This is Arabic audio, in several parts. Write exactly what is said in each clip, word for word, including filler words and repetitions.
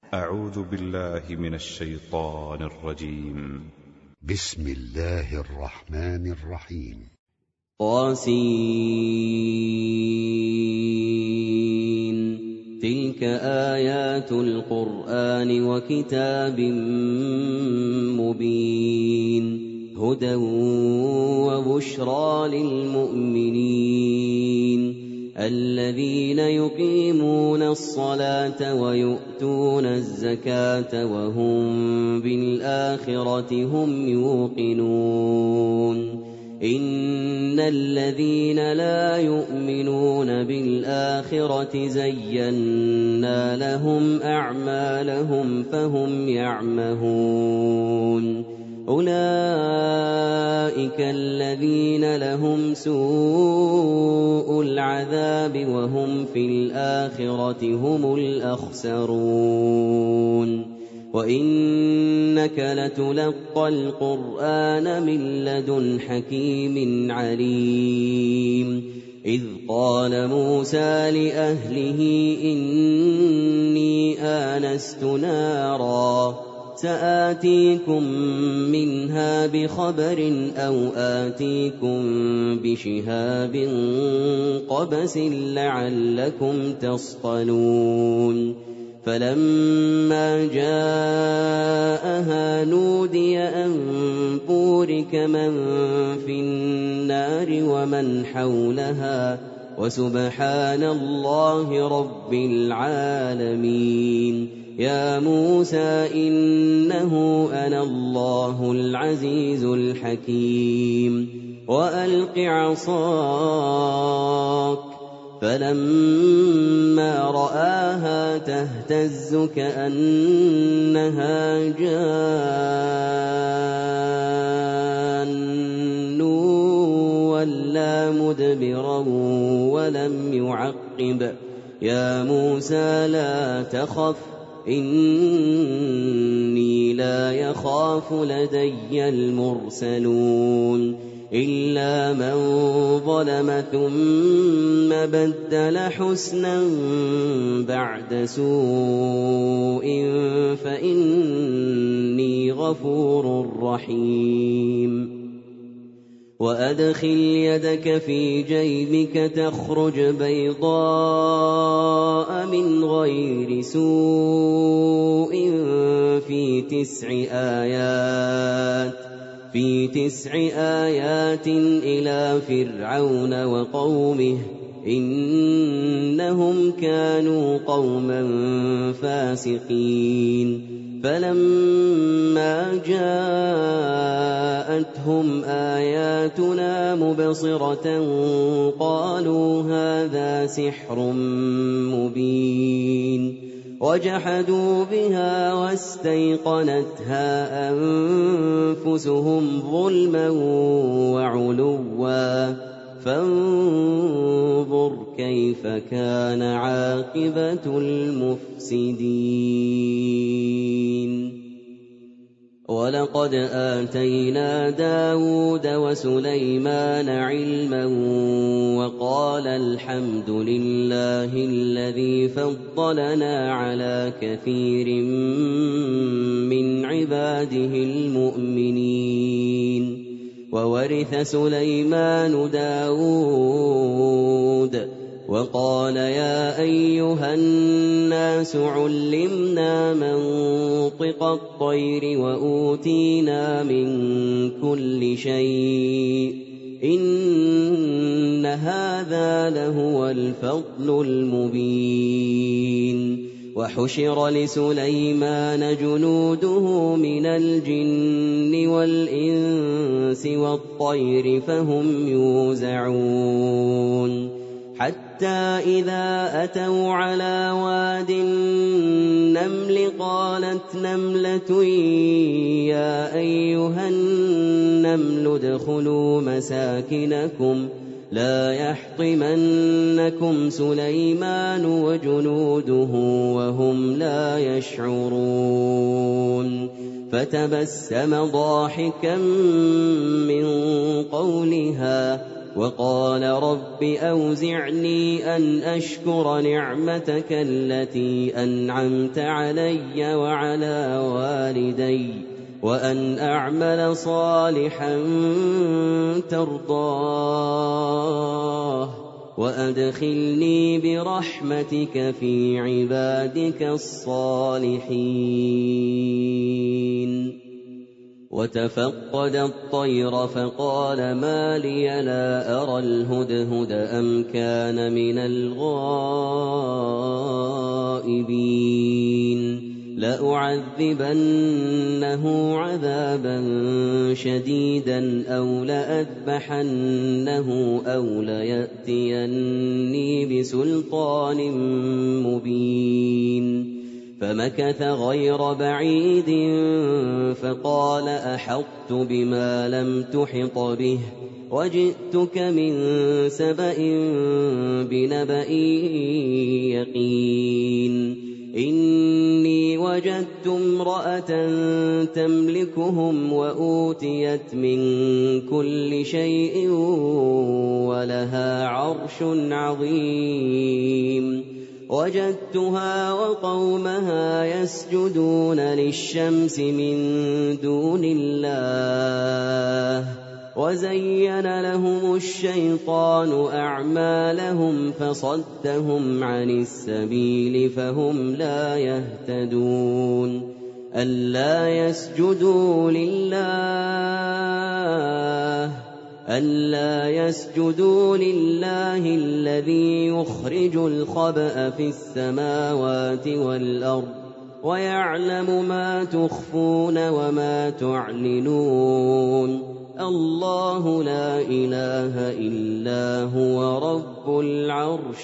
أعوذ بالله من الشيطان الرجيم. بسم الله الرحمن الرحيم. طاسين. تلك آيات القرآن وكتاب مبين هدى وبشرى للمؤمنين الذين يقيمون الصلاة ويؤتون الزكاة وهم بالآخرة هم يوقنون إن الذين لا يؤمنون بالآخرة زينا لهم أعمالهم فهم يعمهون أولئك الذين لهم سوء العذاب وهم في الآخرة هم الأخسرون وإنك لتلقى القرآن من لدن حكيم عليم إذ قال موسى لأهله إني آنست نارا سآتيكم منها بخبر أو آتيكم بشهاب قبس لعلكم تصطلون فلما جاءها نودي أن بورك من في النار ومن حولها وسبحان الله رب العالمين يا موسى إنه أنا الله العزيز الحكيم وألق عصاك فلما رآها تهتز كأنها جان ولا مدبرا ولم يعقب يا موسى لا تخف إني لا يخاف لدي المرسلون إلا من ظلم ثم بدل حسنا بعد سوء فإني غفور رحيم وأدخل يدك في جيبك تخرج بيضاء من غير سوء في تسع آيات في تسع آيات إلى فرعون وقومه إنهم كانوا قوما فاسقين فلما جاءتهم آياتنا مبصرة قالوا هذا سحر مبين وجحدوا بها واستيقنتها أنفسهم ظلما وعلوا فانظر كيف كان عاقبة المفسدين ولقد آتينا داود وسليمان علما وقال الحمد لله الذي فضلنا على كثير من عباده المؤمنين وورث سليمان داود وقال يا أيها الناس علمنا منطق الطير وأوتينا من كل شيء إن هذا لهو الفضل المبين وحشر لسليمان جنوده من الجن والإنس والطير فهم يوزعون حتى إذا أتوا على واد النمل قالت نملة يا أيها النمل ادخلوا مساكنكم لا يحطمنكم سليمان وجنوده وهم لا يشعرون فتبسم ضاحكا من قولها وقال رب أوزعني أن أشكر نعمتك التي أنعمت علي وعلى والدي وأن أعمل صالحا ترضاه وأدخلني برحمتك في عبادك الصالحين. وتفقد الطير فقال ما لي لا أرى الهدهد أم كان من الغائبين لأعذبنه عذابا شديدا أو لأذبحنه أو ليأتيني بسلطان مبين. فمكث غير بعيد فقال أحطت بما لم تحط به وجئتك من سبأ بنبأ يقين. إني وجدت امرأة تملكهم وأوتيت من كل شيء ولها عرش عظيم. وجدتها وقومها يسجدون للشمس من دون الله وزين لهم الشيطان أعمالهم فصدهم عن السبيل فهم لا يهتدون. ألا يسجدوا لله ألا يسجدوا لله الذي يخرج الخبأ في السماوات والأرض ويعلم ما تخفون وما تعلنون. الله لا إله إلا هو رب العرش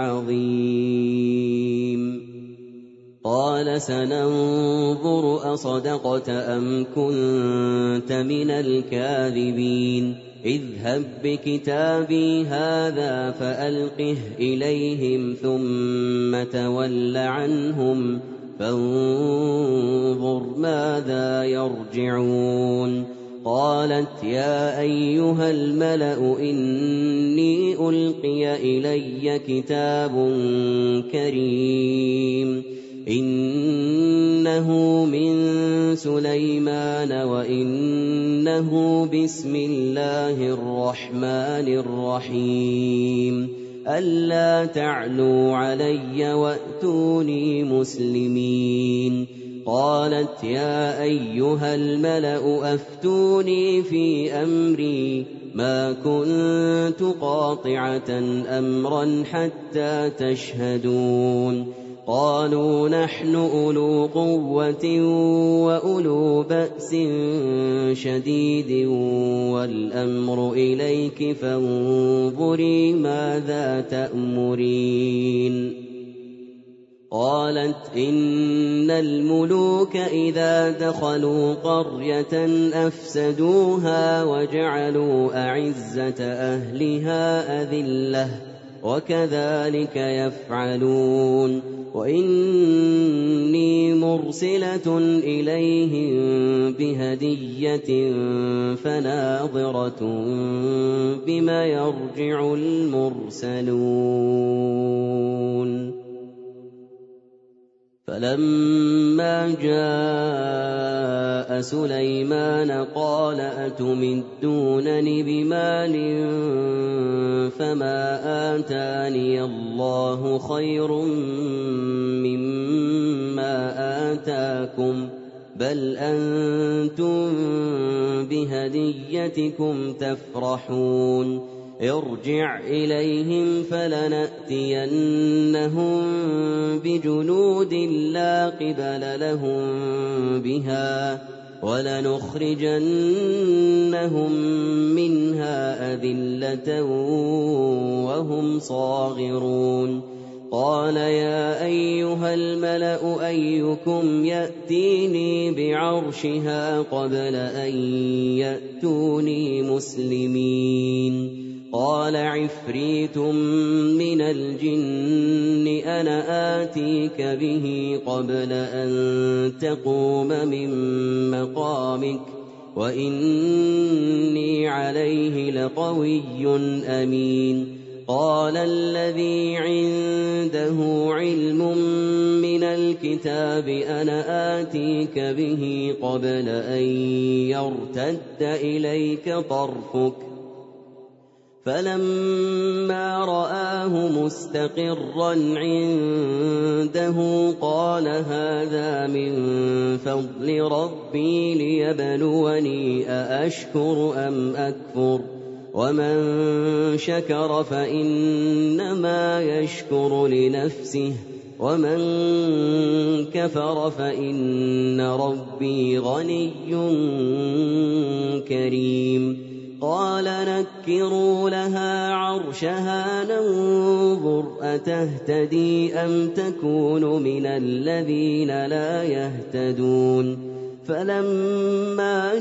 العظيم. قال سننظر أصدقت أم كنت من الكاذبين. اذهب بكتابي هذا فألقه إليهم ثم تول عنهم فانظر ماذا يرجعون. قالت يا أيها الملأ إني ألقي إلي كتاب كريم إنه من سليمان وإنه بسم الله الرحمن الرحيم ألا تعلوا علي وأتوني مسلمين. قالت يا أيها الملأ أفتوني في أمري ما كنت قاطعة أمرا حتى تشهدون. قالوا نحن أولو قوة وأولو بأس شديد والأمر إليك فانظري ماذا تأمرين. قالت إن الملوك إذا دخلوا قرية أفسدوها وجعلوا أعزة أهلها أذلة وكذلك يفعلون. وإني مرسلة إليهم بهدية فناظرة بما يرجع المرسلون. فلما جاء سليمان قال أتمدونني بمال فما آتاني الله خير مما آتاكم بل أنتم بهديتكم تفرحون. ارجع إليهم فلنأتينهم بجنود لا قبل لهم بها ولنخرجنهم منها أذلة وهم صاغرون. قال يا أيها الملأ أيكم يأتيني بعرشها قبل أن يأتوني مسلمين. قال عفريت من الجن أنا آتيك به قبل أن تقوم من مقامك وإني عليه لقوي أمين. قال الذي عنده علم من الكتاب أنا آتيك به قبل أن يرتد إليك طرفك. فلما رآه مستقرا عنده قال هذا من فضل ربي ليبلوني أأشكر أم أكفر ومن شكر فإنما يشكر لنفسه ومن كفر فإن ربي غني كريم. قال نكروا لها عرشها ننظر أتهتدي أم تكون من الذين لا يهتدون. فلما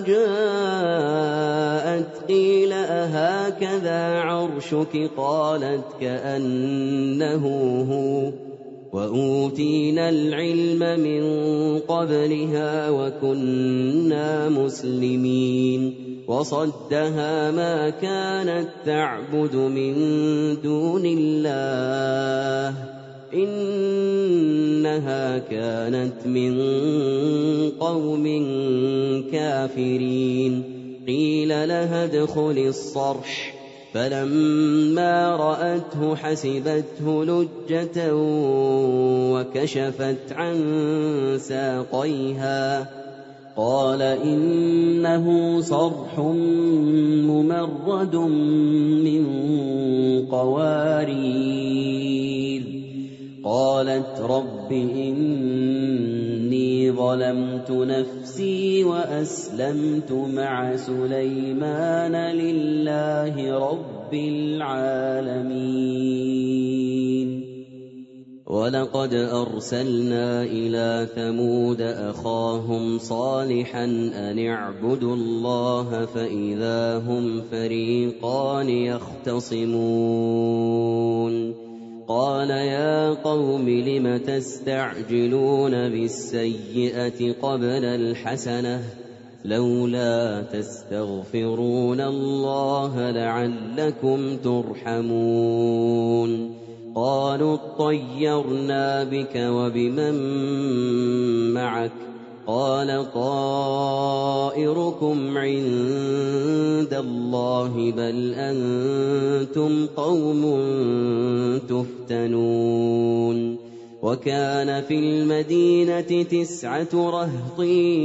جاءت قيل أهكذا عرشك قالت كأنه هو وأوتينا العلم من قبلها وكنا مسلمين. وصدها ما كانت تعبد من دون الله إنها كانت من قوم كافرين. قيل لها ادخل الصرح فلما رأته حسبته لجة وكشفت عن ساقيها قال إنه صرح ممرد من قوارير. قالت رب إني ظلمت نفسي وأسلمت مع سليمان لله رب العالمين. ولقد أرسلنا إلى ثمود أخاهم صالحا أن اعبدوا الله فإذا هم فريقان يختصمون. قال يا قوم لم تستعجلون بالسيئة قبل الحسنة لولا تستغفرون الله لعلكم ترحمون. قالوا اطيرنا بك وبمن معك قال طائركم عند الله بل أنتم قوم تفتنون. وكان في المدينة تسعة رهط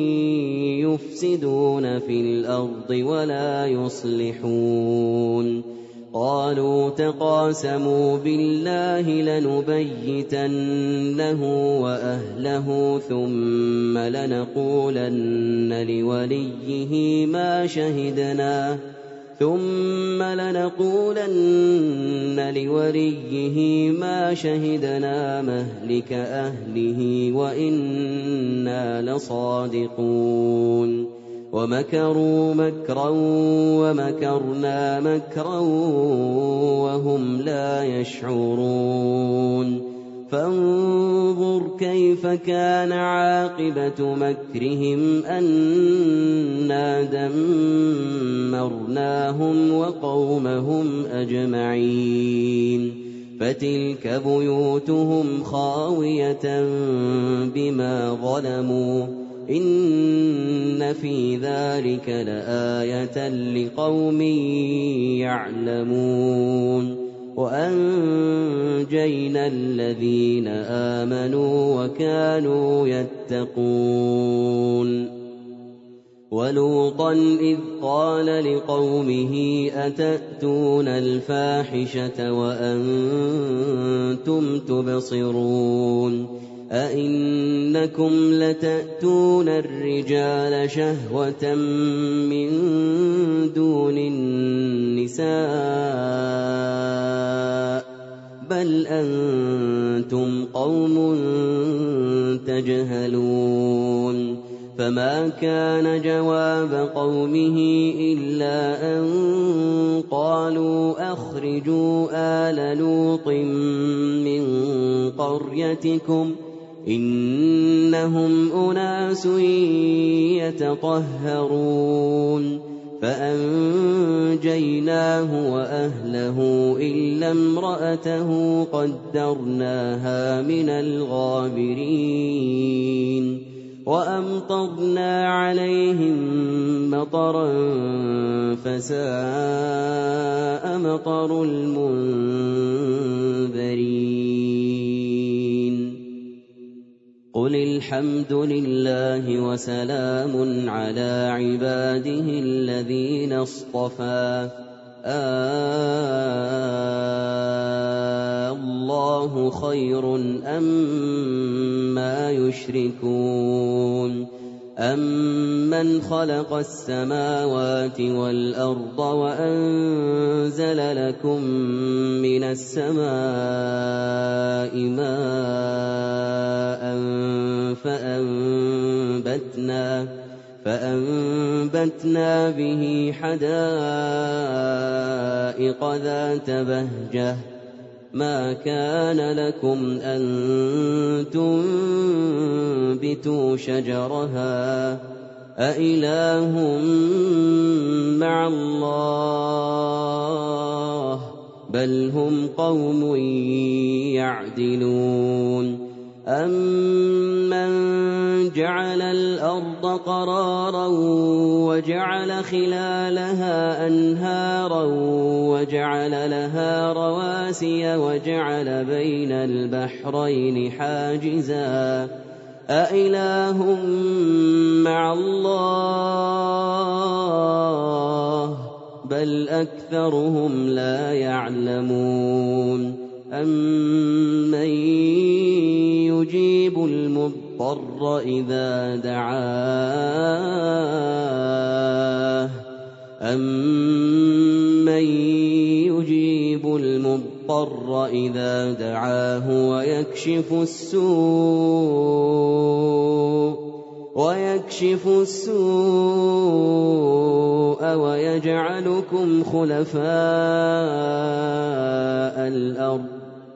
يفسدون في الأرض ولا يصلحون. قالوا تقاسموا بالله لنبيتنه وأهله ثم لنقولن لوليه ما شهدنا ثم لنقولن لوليه ما شهدنا مهلك أهله وإنا لصادقون. ومكروا مكرا ومكرنا مكرا وهم لا يشعرون. فانظر كيف كان عاقبة مكرهم أنا دمرناهم وقومهم أجمعين. فتلك بيوتهم خاوية بما ظلموا إن في ذلك لآية لقوم يعلمون. وأنجينا الذين آمنوا وكانوا يتقون. ولوطا إذ قال لقومه أتأتون الفاحشة وأنتم تبصرون أئنكم لتأتون الرجال شهوة من دون النساء بل أنتم قوم تجهلون. فما كان جواب قومه إلا أن قالوا أخرجوا آل لوط من قريتكم إنهم أناس يتطهرون فأنجيناه وأهله إلا امرأته قدرناها من الغابرين وأمطرنا عليهم مطرا فساء مطر المنذرين قل الحمد لله وسلام على عباده الذين اصطفى الله خير أما يشركون أمن خلق السماوات والأرض وأنزل لكم من السماء ماء فأنبتنا فأنبتنا به حدائق ذات بهجة ما كان لكم أن تنبتوا شجرها أإله مع الله بل هم قوم يعدلون أمن جعل الأرض قرارا وجعل خلالها أنهارا وجعل لها رواسي وجعل بين البحرين حاجزا أإله مع الله بل أكثرهم لا يعلمون أمن يجيب المضطر إذا دعاه أمن يجيب المضطر إذا دعاه ويكشف السوء ويكشف السوء ويجعلكم خلفاء الأرض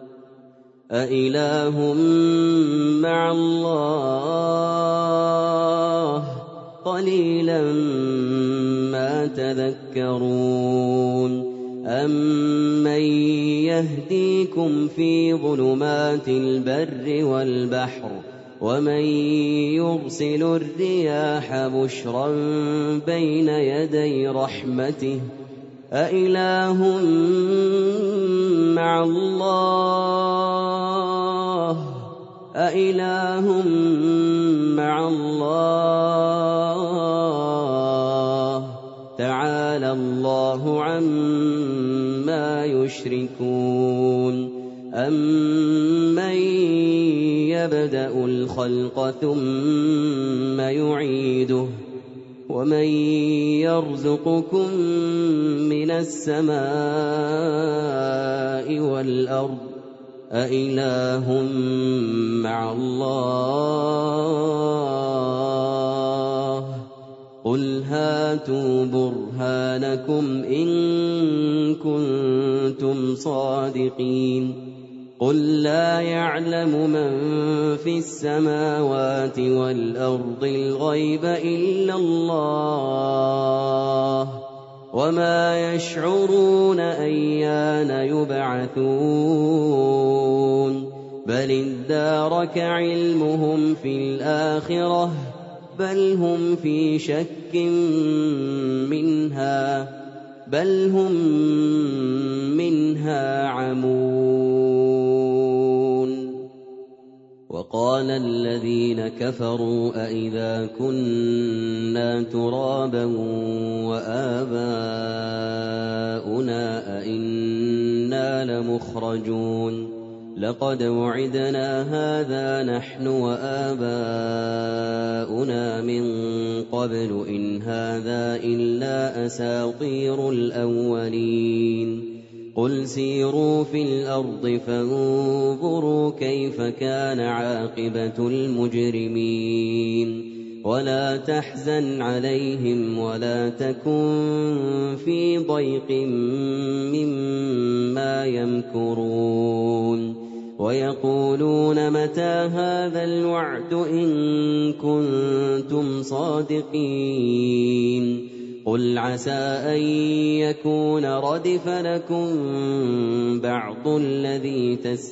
أإله مع الله قليلا ما تذكرون أمن يهديكم في ظلمات البر والبحر ومن يرسل الرياح بشرا بين يدي رحمته أإله مع الله أإله مع الله تعالى الله عما يشركون أمن يبدأ الخلق ثم يعيده ومن يرزقكم من السماء والأرض أإله مع الله قل هاتوا برهانكم إن كنتم صادقين قل لا يعلم من في السماوات والأرض الغيب إلا الله وما يشعرون أيان يبعثون بل ادارك علمهم في الآخرة بل هم في شك منها بل هم منها عمون وقال الذين كفروا أئذا كنا ترابا وآباؤنا أئنا لمخرجون لقد وعدنا هذا نحن وآباؤنا من قبل إن هذا إلا أساطير الأولين قل سيروا في الأرض فانظروا كيف كان عاقبة المجرمين ولا تحزن عليهم ولا تكن في ضيق مما يمكرون ويقولون متى هذا الوعد إن كنتم صادقين قل عسى أن يكون ردف لكم بعض الذي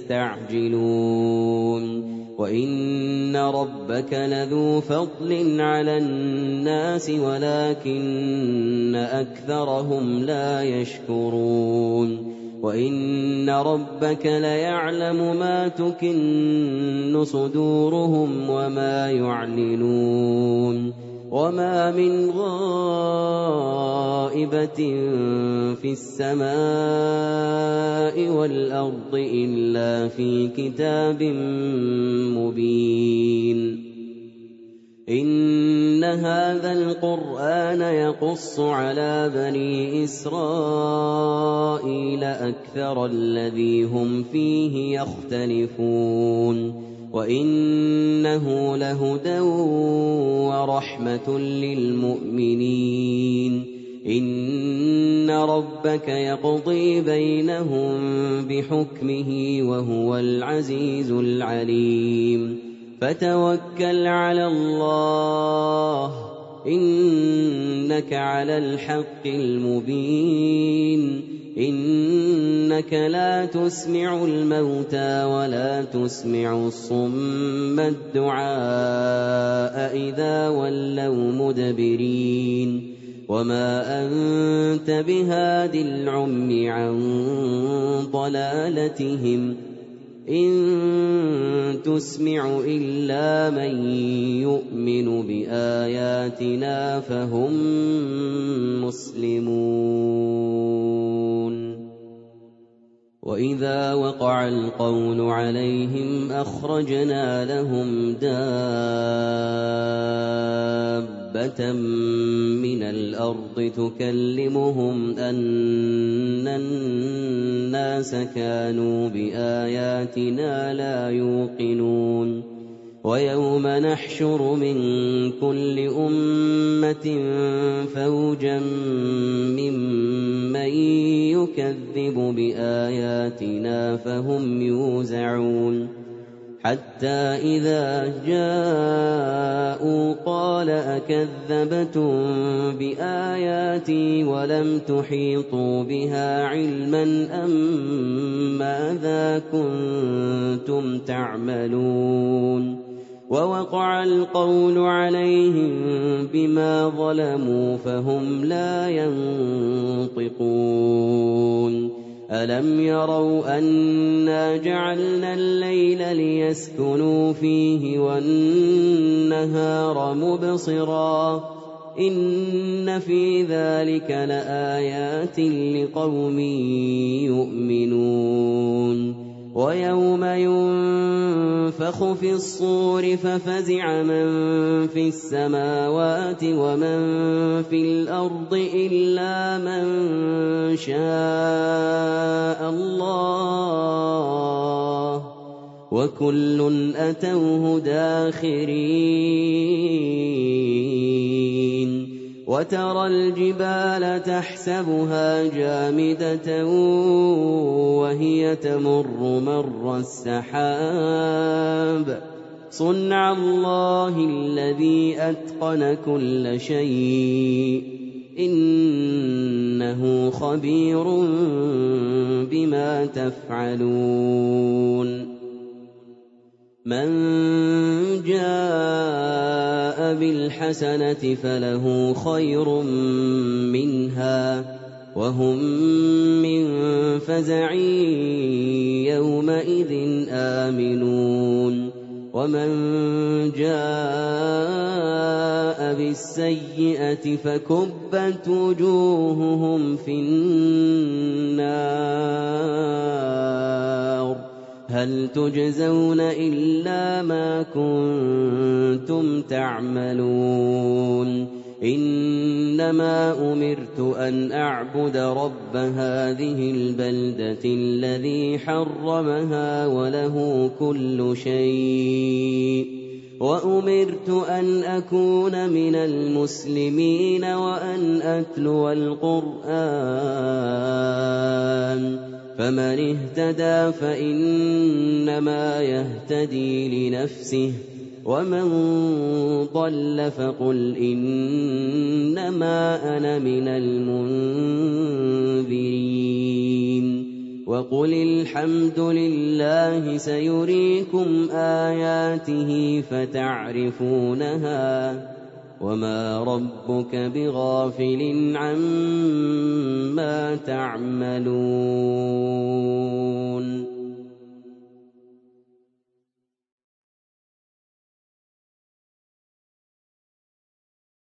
تستعجلون وإن ربك لذو فضل على الناس ولكن أكثرهم لا يشكرون وإن ربك ليعلم ما تكن صدورهم وما يعلنون وما من غائبة في السماء والأرض إلا في كتاب مبين إن هذا القرآن يقص على بني إسرائيل أكثر الذي هم فيه يختلفون وإنه لهدى ورحمة للمؤمنين إن ربك يقضي بينهم بحكمه وهو العزيز العليم فتوكل على الله إنك على الحق المبين إنك لا تسمع الموتى ولا تسمع الصم الدعاء إذا ولوا مدبرين وما أنت بهاد العمي عن ضلالتهم إن تسمع إلا من يؤمن بآياتنا فهم مسلمون وإذا وقع القول عليهم أخرجنا لهم دابة من الأرض تكلمهم أن الناس كانوا بآياتنا لا يوقنون ويوم نحشر من كل أمة فوجا ممن يكذب بآياتنا فهم يوزعون حتى إذا جاءوا قال أكذبتم بآياتي ولم تحيطوا بها علما أم ماذا كنتم تعملون ووقع القول عليهم بما ظلموا فهم لا ينطقون ألم يروا أنا جعلنا الليل ليسكنوا فيه والنهار مبصرا إن في ذلك لآيات لقوم يؤمنون ويوم ينفخ في الصور ففزع من في السماوات ومن في الأرض إلا من شاء الله وكل أتوه داخرين وترى الجبال تحسبها جامدة وهي تمر مر السحاب صنع الله الذي أتقن كل شيء إنه خبير بما تفعلون من جاء بالحسنة فله خير منها وهم من فزع يومئذ آمنون ومن جاء بالسيئة فكبت وجوههم في النار هل تجزون إلا ما كنتم تعملون إنما أمرت أن أعبد رب هذه البلدة الذي حرمها وله كل شيء وأمرت أن أكون من المسلمين وأن أتلو القرآن فمن اهتدى فإنما يهتدي لنفسه ومن ضل فقل إنما أنا من المنذرين وقل الحمد لله سيريكم آياته فتعرفونها وما ربك بغافل عما تعملون